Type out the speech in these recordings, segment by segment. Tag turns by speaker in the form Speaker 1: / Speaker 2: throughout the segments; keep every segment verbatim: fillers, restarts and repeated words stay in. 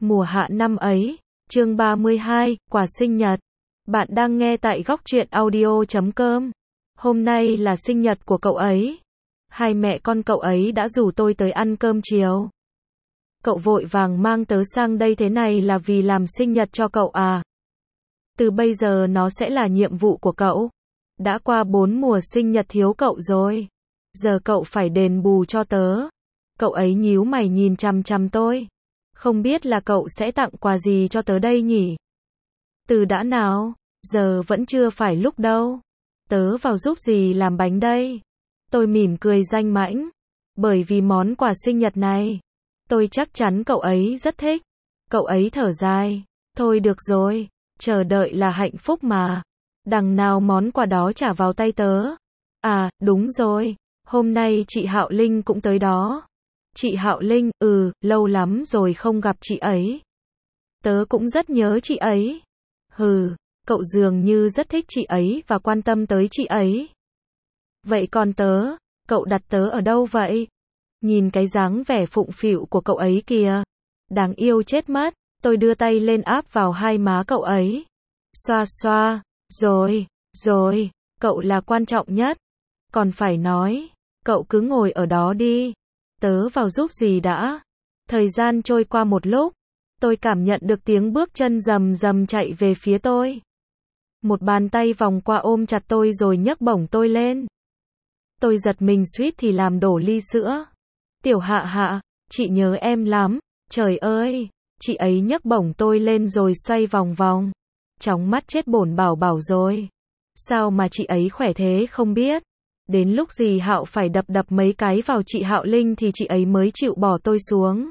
Speaker 1: Mùa hạ năm ấy, chương ba mươi hai, quà sinh nhật. Bạn đang nghe tại góc truyện audio chấm com. Hôm nay là sinh nhật của cậu ấy. Hai mẹ con cậu ấy đã rủ tôi tới ăn cơm chiều. Cậu vội vàng mang tớ sang đây thế này là vì làm sinh nhật cho cậu à? Từ bây giờ nó sẽ là nhiệm vụ của cậu. Đã qua bốn mùa sinh nhật thiếu cậu rồi. Giờ cậu phải đền bù cho tớ. Cậu ấy nhíu mày nhìn chằm chằm tôi. Không biết là cậu sẽ tặng quà gì cho tớ đây nhỉ? Từ đã nào? Giờ vẫn chưa phải lúc đâu. Tớ vào giúp gì làm bánh đây? Tôi mỉm cười danh mãnh. Bởi vì món quà sinh nhật này, tôi chắc chắn cậu ấy rất thích. Cậu ấy thở dài. Thôi được rồi, chờ đợi là hạnh phúc mà. Đằng nào món quà đó trả vào tay tớ. À, đúng rồi, hôm nay chị Hạo Linh cũng tới đó. Chị Hạo Linh, ừ, lâu lắm rồi không gặp chị ấy. Tớ cũng rất nhớ chị ấy. Hừ, cậu dường như rất thích chị ấy và quan tâm tới chị ấy. Vậy còn tớ, cậu đặt tớ ở đâu vậy? Nhìn cái dáng vẻ phụng phịu của cậu ấy kìa. Đáng yêu chết mất, tôi đưa tay lên áp vào hai má cậu ấy. Xoa xoa, rồi, rồi, cậu là quan trọng nhất. Còn phải nói, cậu cứ ngồi ở đó đi. Tớ vào giúp gì đã. Thời gian trôi qua một lúc, tôi cảm nhận được tiếng bước chân rầm rầm chạy về phía tôi. Một bàn tay vòng qua ôm chặt tôi rồi nhấc bổng tôi lên. Tôi giật mình suýt thì làm đổ ly sữa. Tiểu Hạ Hạ, chị nhớ em lắm. Trời ơi, chị ấy nhấc bổng tôi lên rồi xoay vòng vòng. Chóng mắt chết bổn bảo bảo rồi. Sao mà chị ấy khỏe thế không biết. Đến lúc dì Hạo phải đập đập mấy cái vào chị Hạo Linh thì chị ấy mới chịu bỏ tôi xuống.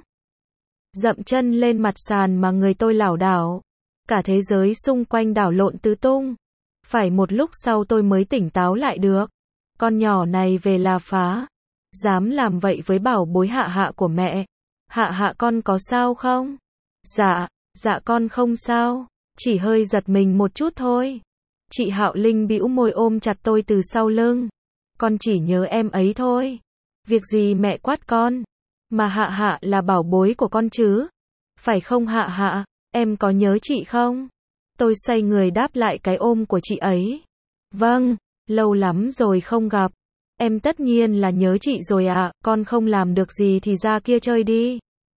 Speaker 1: Dậm chân lên mặt sàn mà người tôi lảo đảo. Cả thế giới xung quanh đảo lộn tứ tung. Phải một lúc sau tôi mới tỉnh táo lại được. Con nhỏ này về là phá. Dám làm vậy với bảo bối Hạ Hạ của mẹ. Hạ Hạ con có sao không? Dạ, dạ con không sao. Chỉ hơi giật mình một chút thôi. Chị Hạo Linh bĩu môi ôm chặt tôi từ sau lưng. Con chỉ nhớ em ấy thôi. Việc gì mẹ quát con. Mà Hạ Hạ là bảo bối của con chứ. Phải không Hạ Hạ, em có nhớ chị không? Tôi xoay người đáp lại cái ôm của chị ấy. Vâng, lâu lắm rồi không gặp. Em tất nhiên là nhớ chị rồi ạ, à, con không làm được gì thì ra kia chơi đi.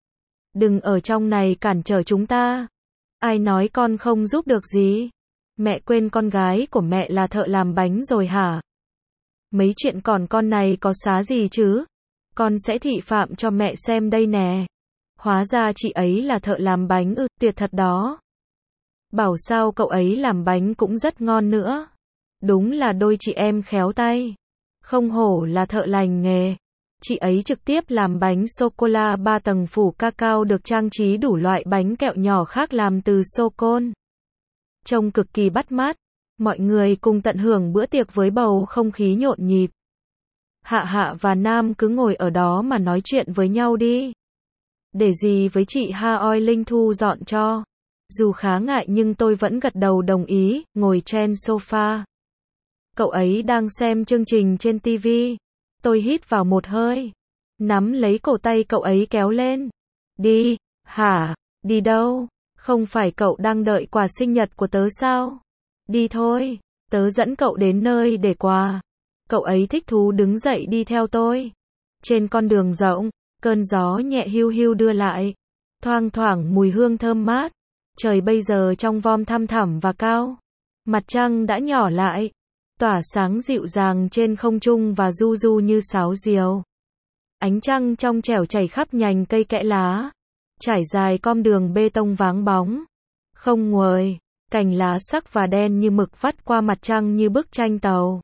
Speaker 1: Đừng ở trong này cản trở chúng ta. Ai nói con không giúp được gì? Mẹ quên con gái của mẹ là thợ làm bánh rồi hả? Mấy chuyện còn con này có xá gì chứ? Con sẽ thị phạm cho mẹ xem đây nè. Hóa ra chị ấy là thợ làm bánh ư, tuyệt thật đó. Bảo sao cậu ấy làm bánh cũng rất ngon nữa. Đúng là đôi chị em khéo tay. Không hổ là thợ lành nghề. Chị ấy trực tiếp làm bánh sô-cô-la ba tầng phủ cacao được trang trí đủ loại bánh kẹo nhỏ khác làm từ sô-côn. Trông cực kỳ bắt mắt. Mọi người cùng tận hưởng bữa tiệc với bầu không khí nhộn nhịp. Hạ Hạ và Nam cứ ngồi ở đó mà nói chuyện với nhau đi. Để gì với chị Ha Oi Linh thu dọn cho. Dù khá ngại nhưng tôi vẫn gật đầu đồng ý, ngồi trên sofa. Cậu ấy đang xem chương trình trên ti vi. Tôi hít vào một hơi. Nắm lấy cổ tay cậu ấy kéo lên. Đi, hả? Đi đâu? Không phải cậu đang đợi quà sinh nhật của tớ sao? Đi thôi, tớ dẫn cậu đến nơi để quà. Cậu ấy thích thú đứng dậy đi theo tôi. Trên con đường rộng, cơn gió nhẹ hiu hiu đưa lại. Thoang thoảng mùi hương thơm mát. Trời bây giờ trong vom thăm thẳm và cao. Mặt trăng đã nhỏ lại. Tỏa sáng dịu dàng trên không trung và du du như sáo diều. Ánh trăng trong trẻo chảy khắp nhành cây kẽ lá. Trải dài con đường bê tông váng bóng. Không nguồi. Cành lá sắc và đen như mực vắt qua mặt trăng như bức tranh tàu.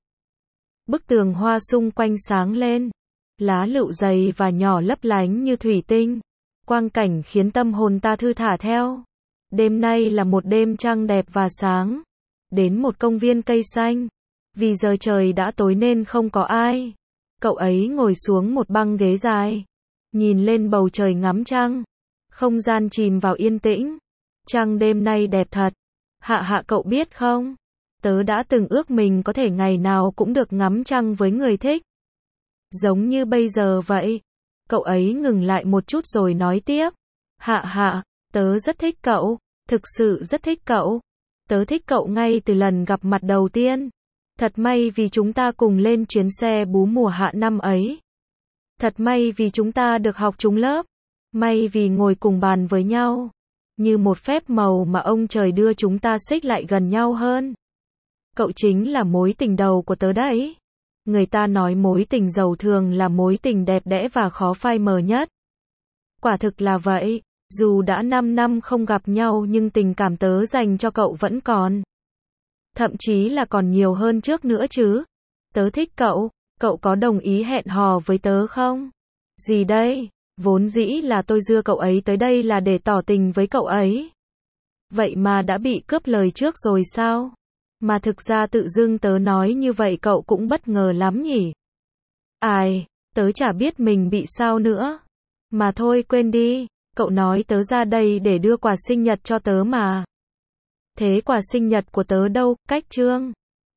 Speaker 1: Bức tường hoa xung quanh sáng lên. Lá lựu dày và nhỏ lấp lánh như thủy tinh. Quang cảnh khiến tâm hồn ta thư thả theo. Đêm nay là một đêm trăng đẹp và sáng. Đến một công viên cây xanh. Vì giờ trời đã tối nên không có ai. Cậu ấy ngồi xuống một băng ghế dài. Nhìn lên bầu trời ngắm trăng. Không gian chìm vào yên tĩnh. Trăng đêm nay đẹp thật. Hạ Hạ cậu biết không? Tớ đã từng ước mình có thể ngày nào cũng được ngắm trăng với người thích. Giống như bây giờ vậy. Cậu ấy ngừng lại một chút rồi nói tiếp. Hạ Hạ, Tớ rất thích cậu, thực sự rất thích cậu. Tớ thích cậu ngay từ lần gặp mặt đầu tiên. Thật may vì chúng ta cùng lên chuyến xe bú mùa hạ năm ấy. Thật may vì chúng ta được học chung lớp. May vì ngồi cùng bàn với nhau. Như một phép màu mà ông trời đưa chúng ta xích lại gần nhau hơn. Cậu chính là mối tình đầu của tớ đấy. Người ta nói mối tình giàu thường là mối tình đẹp đẽ và khó phai mờ nhất. Quả thực là vậy. Dù đã năm năm không gặp nhau nhưng tình cảm tớ dành cho cậu vẫn còn. Thậm chí là còn nhiều hơn trước nữa chứ. Tớ thích cậu, cậu có đồng ý hẹn hò với tớ không? Gì đây? Vốn dĩ là tôi đưa cậu ấy tới đây là để tỏ tình với cậu ấy. Vậy mà đã bị cướp lời trước rồi sao? Mà thực ra tự dưng tớ nói như vậy cậu cũng bất ngờ lắm nhỉ? Ai, tớ chả biết mình bị sao nữa. Mà thôi quên đi, cậu nói tớ ra đây để đưa quà sinh nhật cho tớ mà. Thế quà sinh nhật của tớ đâu, Cách Trương?